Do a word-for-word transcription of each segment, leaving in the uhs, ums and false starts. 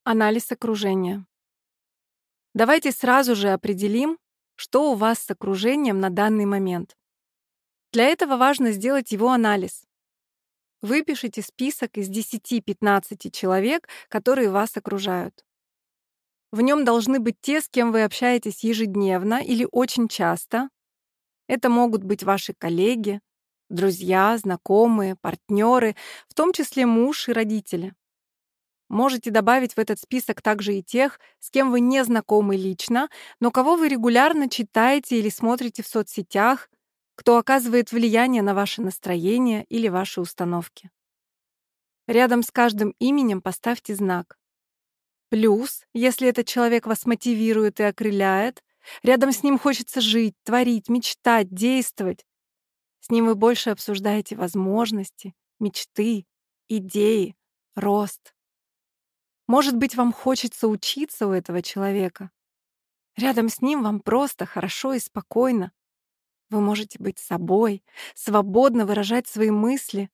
Анализ окружения. Давайте сразу же определим, что у вас с окружением на данный момент. Для этого важно сделать его анализ. Выпишите список из десяти-пятнадцати человек, которые вас окружают. В нем должны быть те, с кем вы общаетесь ежедневно или очень часто. Это могут быть ваши коллеги, друзья, знакомые, партнеры, в том числе муж и родители. Можете добавить в этот список также и тех, с кем вы не знакомы лично, но кого вы регулярно читаете или смотрите в соцсетях, кто оказывает влияние на ваше настроение или ваши установки. Рядом с каждым именем поставьте знак. Плюс, если этот человек вас мотивирует и окрыляет, рядом с ним хочется жить, творить, мечтать, действовать. С ним вы больше обсуждаете возможности, мечты, идеи, рост. Может быть, вам хочется учиться у этого человека. Рядом с ним вам просто хорошо и спокойно. Вы можете быть собой, свободно выражать свои мысли.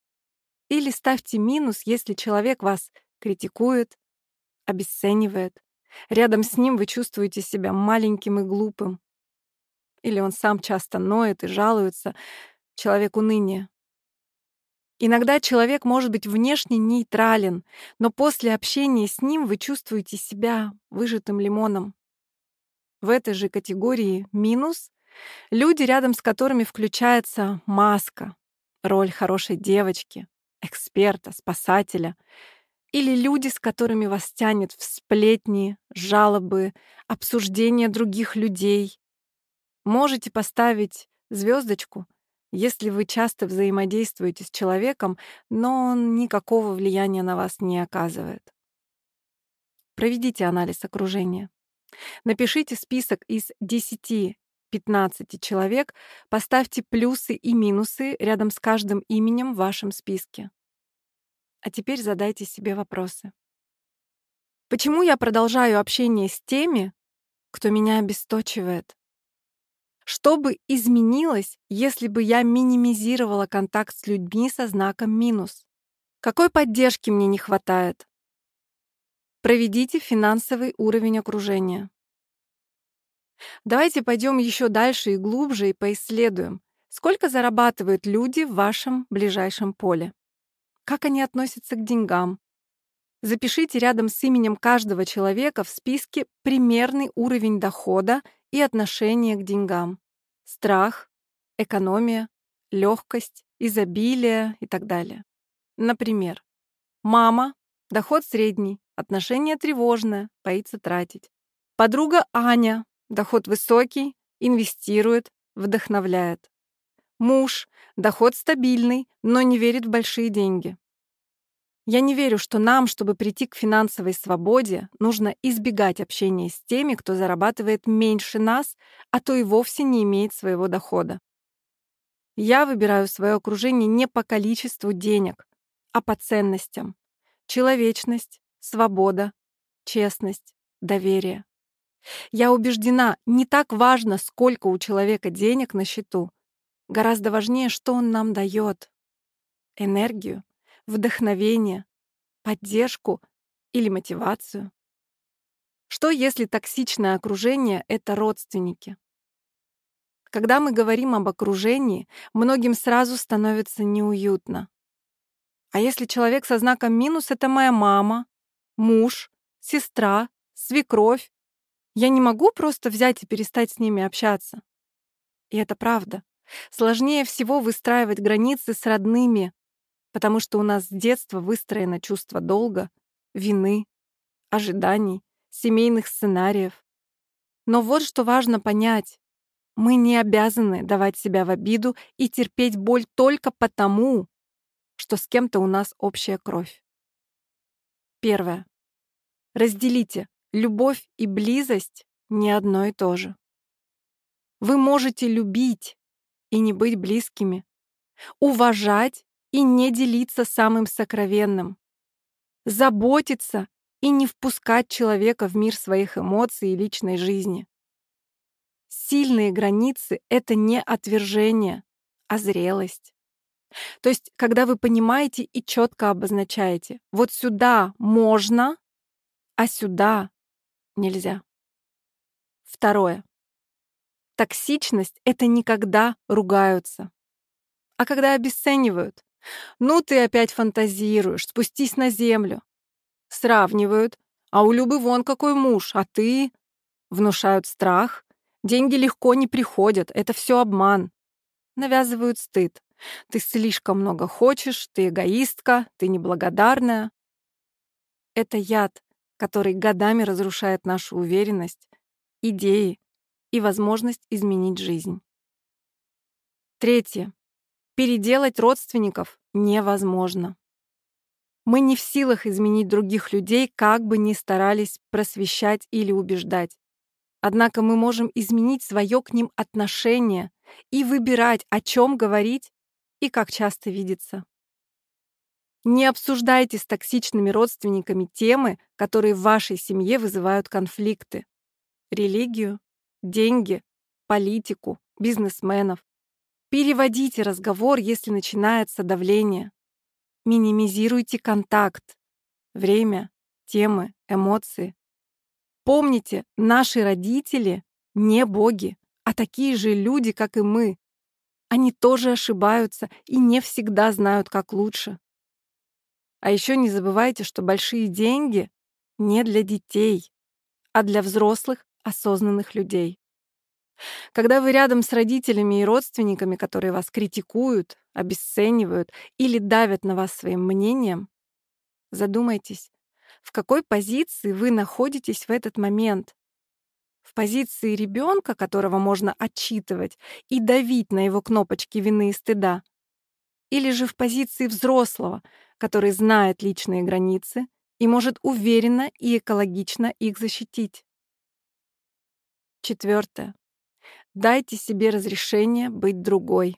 Или ставьте минус, если человек вас критикует, обесценивает. Рядом с ним вы чувствуете себя маленьким и глупым. Или он сам часто ноет и жалуется. Человек уныния. Иногда человек может быть внешне нейтрален, но после общения с ним вы чувствуете себя выжатым лимоном. В этой же категории минус люди, рядом с которыми включается маска, роль хорошей девочки, эксперта, спасателя, или люди, с которыми вас тянет в сплетни, жалобы, обсуждения других людей. Можете поставить звездочку, если вы часто взаимодействуете с человеком, но он никакого влияния на вас не оказывает. Проведите анализ окружения. Напишите список из десяти-пятнадцати человек, поставьте плюсы и минусы рядом с каждым именем в вашем списке. А теперь задайте себе вопросы. Почему я продолжаю общение с теми, кто меня обесточивает? Что бы изменилось, если бы я минимизировала контакт с людьми со знаком минус? Какой поддержки мне не хватает? Проведите финансовый уровень окружения. Давайте пойдем еще дальше и глубже и поисследуем, сколько зарабатывают люди в вашем ближайшем поле. Как они относятся к деньгам? Запишите рядом с именем каждого человека в списке примерный уровень дохода и отношение к деньгам. Страх, экономия, легкость, изобилие и так далее. Например, мама, доход средний, отношение тревожное, боится тратить. Подруга Аня, доход высокий, инвестирует, вдохновляет. Муж, доход стабильный, но не верит в большие деньги. Я не верю, что нам, чтобы прийти к финансовой свободе, нужно избегать общения с теми, кто зарабатывает меньше нас, а то и вовсе не имеет своего дохода. Я выбираю свое окружение не по количеству денег, а по ценностям. Человечность, свобода, честность, доверие. Я убеждена, не так важно, сколько у человека денег на счету. Гораздо важнее, что он нам дает. Энергию, вдохновение, поддержку или мотивацию. Что если токсичное окружение — это родственники? Когда мы говорим об окружении, многим сразу становится неуютно. А если человек со знаком минус — это моя мама, муж, сестра, свекровь, я не могу просто взять и перестать с ними общаться. И это правда. Сложнее всего выстраивать границы с родными, потому что у нас с детства выстроено чувство долга, вины, ожиданий, семейных сценариев. Но вот что важно понять. Мы не обязаны давать себя в обиду и терпеть боль только потому, что с кем-то у нас общая кровь. Первое. Разделите. Любовь и близость не одно и то же. Вы можете любить и не быть близкими, уважать и не делиться самым сокровенным, заботиться и не впускать человека в мир своих эмоций и личной жизни. Сильные границы — это не отвержение, а зрелость. То есть, когда вы понимаете и четко обозначаете, вот сюда можно, а сюда нельзя. Второе. Токсичность — это не когда ругаются, а когда обесценивают. «Ну ты опять фантазируешь, спустись на землю». Сравнивают. «А у Любы вон какой муж, а ты...» Внушают страх. «Деньги легко не приходят, это все обман». Навязывают стыд. «Ты слишком много хочешь, ты эгоистка, ты неблагодарная». Это яд, который годами разрушает нашу уверенность, идеи и возможность изменить жизнь. Третье. Переделать родственников невозможно. Мы не в силах изменить других людей, как бы ни старались просвещать или убеждать. Однако мы можем изменить свое к ним отношение и выбирать, о чем говорить и как часто видеться. Не обсуждайте с токсичными родственниками темы, которые в вашей семье вызывают конфликты. Религию, деньги, политику, бизнесменов. Переводите разговор, если начинается давление. Минимизируйте контакт, время, темы, эмоции. Помните, наши родители не боги, а такие же люди, как и мы. Они тоже ошибаются и не всегда знают, как лучше. А еще не забывайте, что большие деньги не для детей, а для взрослых, осознанных людей. Когда вы рядом с родителями и родственниками, которые вас критикуют, обесценивают или давят на вас своим мнением, задумайтесь, в какой позиции вы находитесь в этот момент. В позиции ребенка, которого можно отчитывать и давить на его кнопочки вины и стыда, или же в позиции взрослого, который знает личные границы и может уверенно и экологично их защитить. Четвертое. Дайте себе разрешение быть другой.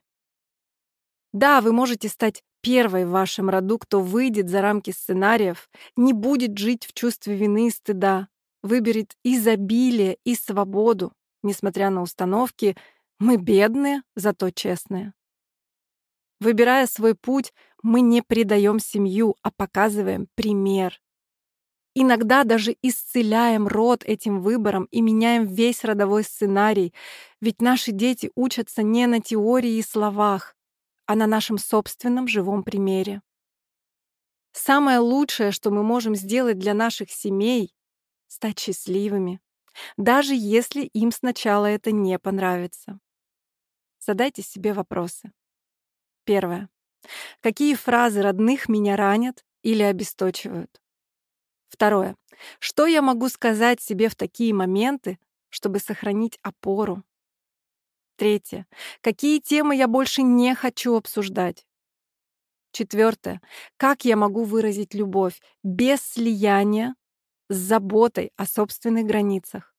Да, вы можете стать первой в вашем роду, кто выйдет за рамки сценариев, не будет жить в чувстве вины и стыда, выберет изобилие и свободу, несмотря на установки «мы бедные, зато честные». Выбирая свой путь, мы не предаем семью, а показываем пример. Иногда даже исцеляем род этим выбором и меняем весь родовой сценарий, ведь наши дети учатся не на теории и словах, а на нашем собственном живом примере. Самое лучшее, что мы можем сделать для наших семей — стать счастливыми, даже если им сначала это не понравится. Задайте себе вопросы. Первое. Какие фразы родных меня ранят или обесточивают? Второе. Что я могу сказать себе в такие моменты, чтобы сохранить опору? Третье. Какие темы я больше не хочу обсуждать? Четвертое. Как я могу выразить любовь без слияния с заботой о собственных границах?